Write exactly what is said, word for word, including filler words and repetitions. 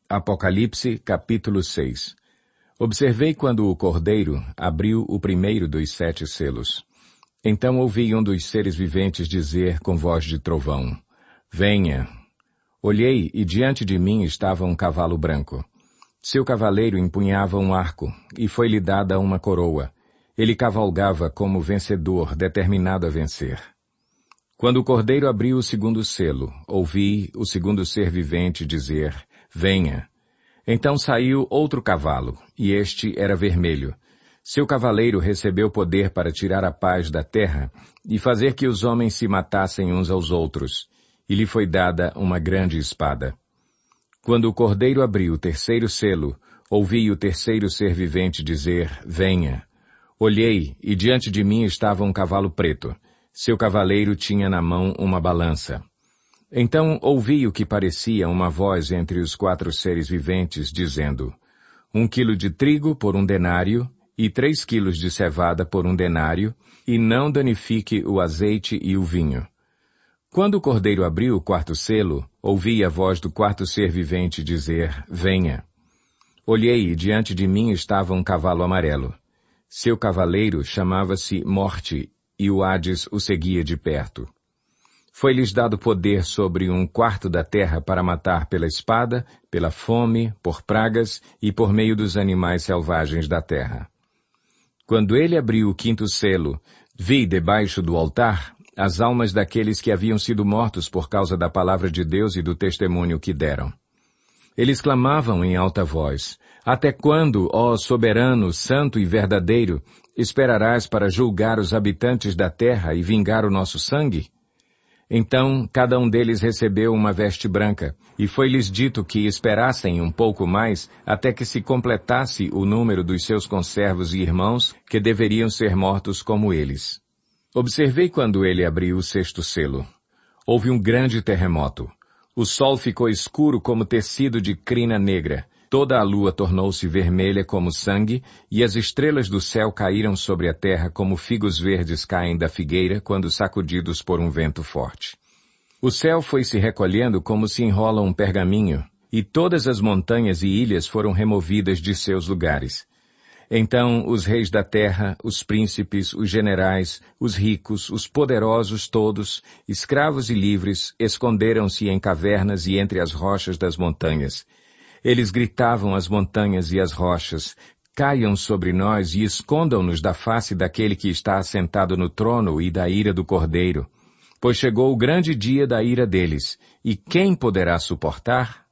Apocalipse, capítulo seis. Observei quando o Cordeiro abriu o primeiro dos sete selos. Então ouvi um dos seres viventes dizer com voz de trovão: Venha. Olhei e diante de mim estava um cavalo branco. Seu cavaleiro empunhava um arco e foi-lhe dada uma coroa. Ele cavalgava como vencedor, determinado a vencer. Quando o Cordeiro abriu o segundo selo, ouvi o segundo ser vivente dizer: Venha. Então saiu outro cavalo, e este era vermelho. Seu cavaleiro recebeu poder para tirar a paz da terra e fazer que os homens se matassem uns aos outros, e lhe foi dada uma grande espada. Quando o Cordeiro abriu o terceiro selo, ouvi o terceiro ser vivente dizer: Venha. Olhei, e diante de mim estava um cavalo preto. Seu cavaleiro tinha na mão uma balança. Então ouvi o que parecia uma voz entre os quatro seres viventes, dizendo: Um quilo de trigo por um denário, e três quilos de cevada por um denário, e não danifique o azeite e o vinho. Quando o Cordeiro abriu o quarto selo, ouvi a voz do quarto ser vivente dizer: Venha. Olhei, e diante de mim estava um cavalo amarelo. Seu cavaleiro chamava-se Morte, e o Hades o seguia de perto. Foi-lhes dado poder sobre um quarto da terra para matar pela espada, pela fome, por pragas e por meio dos animais selvagens da terra. Quando ele abriu o quinto selo, vi debaixo do altar as almas daqueles que haviam sido mortos por causa da palavra de Deus e do testemunho que deram. Eles clamavam em alta voz: Até quando, ó soberano, santo e verdadeiro, esperarás para julgar os habitantes da terra e vingar o nosso sangue? Então cada um deles recebeu uma veste branca, e foi-lhes dito que esperassem um pouco mais até que se completasse o número dos seus conservos e irmãos que deveriam ser mortos como eles. Observei quando ele abriu o sexto selo. Houve um grande terremoto. O sol ficou escuro como tecido de crina negra. Toda a lua tornou-se vermelha como sangue, e as estrelas do céu caíram sobre a terra como figos verdes caem da figueira quando sacudidos por um vento forte. O céu foi se recolhendo como se enrola um pergaminho, e todas as montanhas e ilhas foram removidas de seus lugares. Então os reis da terra, os príncipes, os generais, os ricos, os poderosos todos, escravos e livres, esconderam-se em cavernas e entre as rochas das montanhas. Eles gritavam às montanhas e às rochas: Caiam sobre nós e escondam-nos da face daquele que está assentado no trono e da ira do Cordeiro. Pois chegou o grande dia da ira deles, e quem poderá suportar?